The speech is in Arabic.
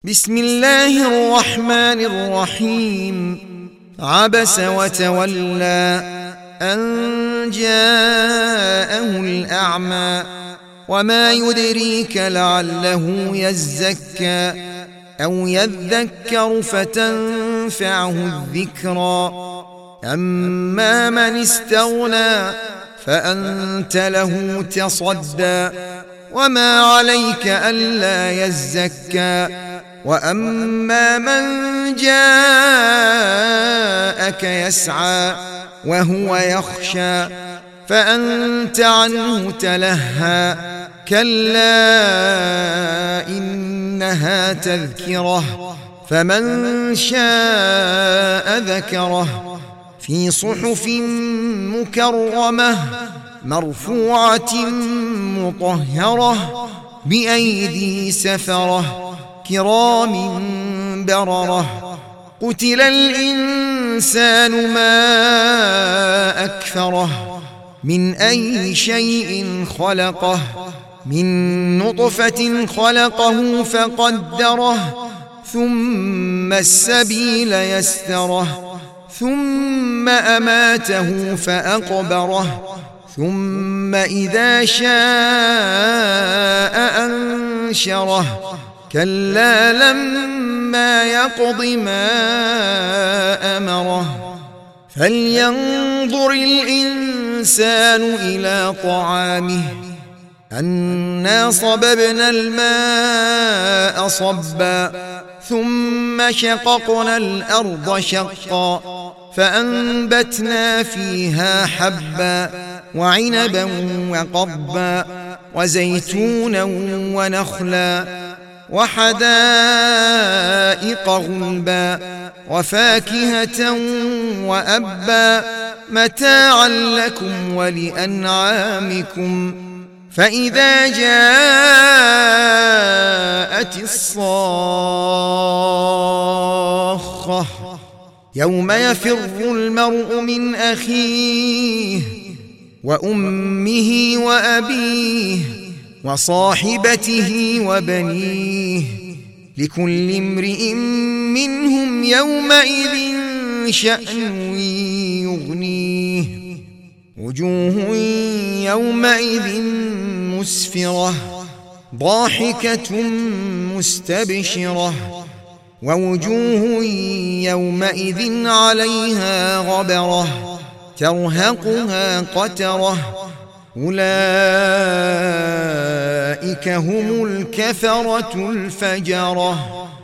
بسم الله الرحمن الرحيم. عبس وتولى أن جاءه الأعمى وما يدريك لعله يزكى أو يذكر فتنفعه الذكرى. أما من استغنى فأنت له تصدى وما عليك ألا يزكى. وأما من جاءك يسعى وهو يخشى فأنت عنه تلهى. كلا إنها تذكرة فمن شاء ذكره في صحف مكرمة مرفوعة مطهرة بأيدي سفرة كرام بررة. قتل الإنسان ما أكفره من أي شيء خلقه من نطفة خلقه فقدره ثم السبيل يسره ثم أماته فأقبره ثم إذا شاء أنشره. كلا لما يقض ما أمره. فلينظر الإنسان إلى طعامه أنا صببنا الماء صبا ثم شققنا الأرض شقا فأنبتنا فيها حبا وعنبا وقضبا وزيتونا ونخلا وحدائق غلبا وفاكهة وأبا متاعا لكم ولأنعامكم. فإذا جاءت الصاخة يوم يفر المرء من أخيه وأمه وأبيه وصاحبته وبنيه لكل امرئ منهم يومئذ شأن يغنيه. وجوه يومئذ مسفرة ضاحكة مستبشرة ووجوه يومئذ عليها غبرة ترهقها قترة. أولئك هم الكفرة الفجرة.